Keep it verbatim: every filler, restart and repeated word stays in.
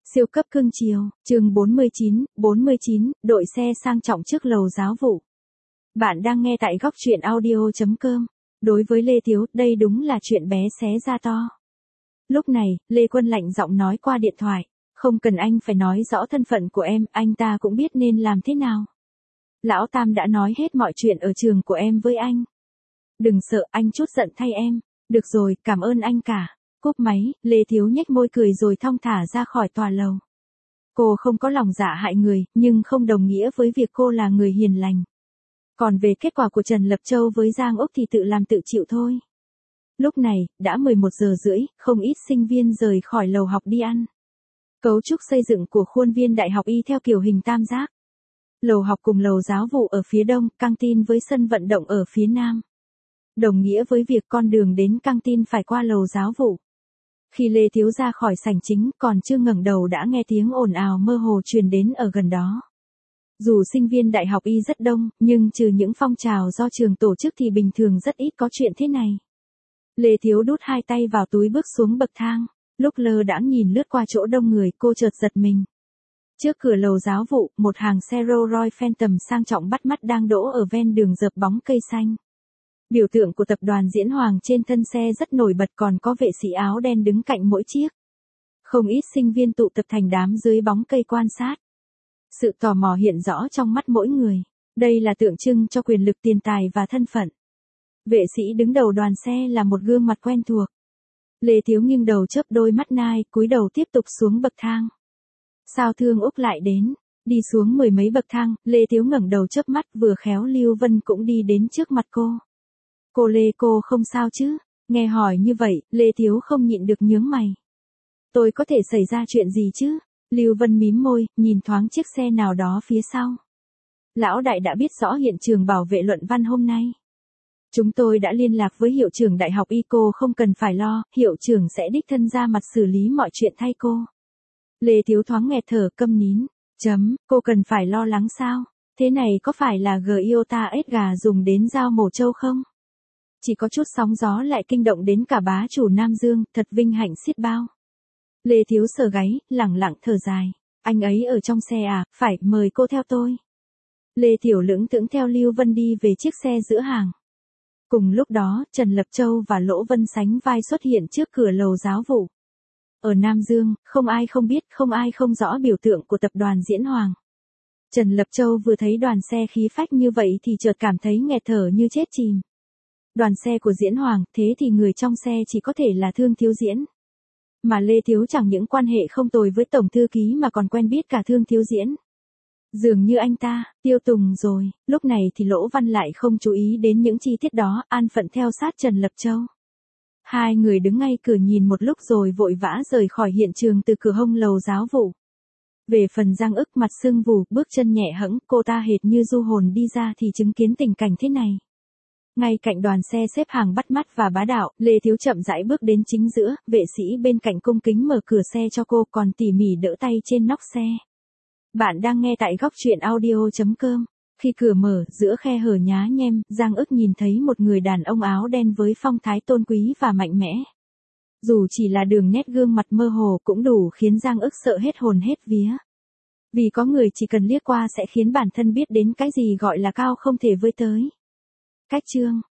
Siêu cấp cưng chiều, chương bốn mươi chín, bốn mươi chín, đội xe sang trọng trước lầu giáo vụ. Bạn đang nghe tại góc truyện audio chấm com. Đối với Lê Thiếu, đây đúng là chuyện bé xé ra to. Lúc này, Lê Quân lạnh giọng nói qua điện thoại, không cần anh phải nói rõ thân phận của em, anh ta cũng biết nên làm thế nào. Lão Tam đã nói hết mọi chuyện ở trường của em với anh. Đừng sợ, anh chút giận thay em. Được rồi, cảm ơn anh cả. Cúp máy, Lê Thiếu nhếch môi cười rồi thong thả ra khỏi tòa lầu. Cô không có lòng dạ hại người, nhưng không đồng nghĩa với việc cô là người hiền lành. Còn về kết quả của Trần Lập Châu với Giang Úc thì tự làm tự chịu thôi. Lúc này, đã mười một giờ rưỡi, không ít sinh viên rời khỏi lầu học đi ăn. Cấu trúc xây dựng của khuôn viên đại học Y theo kiểu hình tam giác. Lầu học cùng lầu giáo vụ ở phía đông, căng tin với sân vận động ở phía nam. Đồng nghĩa với việc con đường đến căng tin phải qua lầu giáo vụ. Khi Lê Thiếu ra khỏi sảnh chính, còn chưa ngẩng đầu đã nghe tiếng ồn ào mơ hồ truyền đến ở gần đó. Dù sinh viên đại học Y rất đông, nhưng trừ những phong trào do trường tổ chức thì bình thường rất ít có chuyện thế này. Lê Thiếu đút hai tay vào túi bước xuống bậc thang. Lúc lơ đãng nhìn lướt qua chỗ đông người, cô chợt giật mình. Trước cửa lầu giáo vụ, một hàng xe Rolls Royce Phantom sang trọng bắt mắt đang đỗ ở ven đường dợp bóng cây xanh. Biểu tượng của tập đoàn Diễn Hoàng trên thân xe rất nổi bật, còn có vệ sĩ áo đen đứng cạnh mỗi chiếc. Không ít sinh viên tụ tập thành đám dưới bóng cây quan sát. Sự tò mò hiện rõ trong mắt mỗi người. Đây là tượng trưng cho quyền lực, tiền tài và thân phận. Vệ sĩ đứng đầu đoàn xe là một gương mặt quen thuộc. Lê Thiếu nghiêng đầu chớp đôi mắt nai, cúi đầu tiếp tục xuống bậc thang. Sao Thương Úc lại đến? Đi xuống mười mấy bậc thang, Lê Thiếu ngẩng đầu chớp mắt, vừa khéo Lưu Vân cũng đi đến trước mặt cô. Cô Lê, cô không sao chứ? Nghe hỏi như vậy, Lê Thiếu không nhịn được nhướng mày. Tôi có thể xảy ra chuyện gì chứ? Lưu Vân mím môi, nhìn thoáng chiếc xe nào đó phía sau. Lão đại đã biết rõ hiện trường bảo vệ luận văn hôm nay. Chúng tôi đã liên lạc với hiệu trưởng đại học Y, cô không cần phải lo, hiệu trưởng sẽ đích thân ra mặt xử lý mọi chuyện thay cô. Lê Thiếu thoáng nghẹt thở, câm nín. Chấm, cô cần phải lo lắng sao? Thế này có phải là Giota Edgar dùng đến dao mổ trâu không? Chỉ có chút sóng gió lại kinh động đến cả bá chủ Nam Dương, thật vinh hạnh xiết bao. Lê Thiếu sờ gáy, lẳng lặng thở dài. Anh ấy ở trong xe à, phải, mời cô theo tôi. Lê Tiểu lững thững theo Lưu Vân đi về chiếc xe giữa hàng. Cùng lúc đó, Trần Lập Châu và Lỗ Vân sánh vai xuất hiện trước cửa lầu giáo vụ. Ở Nam Dương, không ai không biết, không ai không rõ biểu tượng của tập đoàn Diễn Hoàng. Trần Lập Châu vừa thấy đoàn xe khí phách như vậy thì chợt cảm thấy nghẹt thở như chết chìm. Đoàn xe của Diễn Hoàng, thế thì người trong xe chỉ có thể là Thương Thiếu Diễn. Mà Lê Thiếu chẳng những quan hệ không tồi với tổng thư ký mà còn quen biết cả Thương Thiếu Diễn. Dường như anh ta, tiêu tùng rồi. Lúc này thì Lỗ Văn lại không chú ý đến những chi tiết đó, an phận theo sát Trần Lập Châu. Hai người đứng ngay cửa nhìn một lúc rồi vội vã rời khỏi hiện trường từ cửa hông lầu giáo vụ. Về phần Giang Ức, mặt sưng vù, bước chân nhẹ hẫng, cô ta hệt như du hồn đi ra thì chứng kiến tình cảnh thế này. Ngay cạnh đoàn xe xếp hàng bắt mắt và bá đạo, Lê Thiếu chậm rãi bước đến chính giữa, vệ sĩ bên cạnh cung kính mở cửa xe cho cô, còn tỉ mỉ đỡ tay trên nóc xe. Bạn đang nghe tại góc truyện audio chấm com. Khi cửa mở, giữa khe hở nhá nhem, Giang Ức nhìn thấy một người đàn ông áo đen với phong thái tôn quý và mạnh mẽ. Dù chỉ là đường nét gương mặt mơ hồ cũng đủ khiến Giang Ức sợ hết hồn hết vía. Vì có người chỉ cần liếc qua sẽ khiến bản thân biết đến cái gì gọi là cao không thể với tới. Cách chương,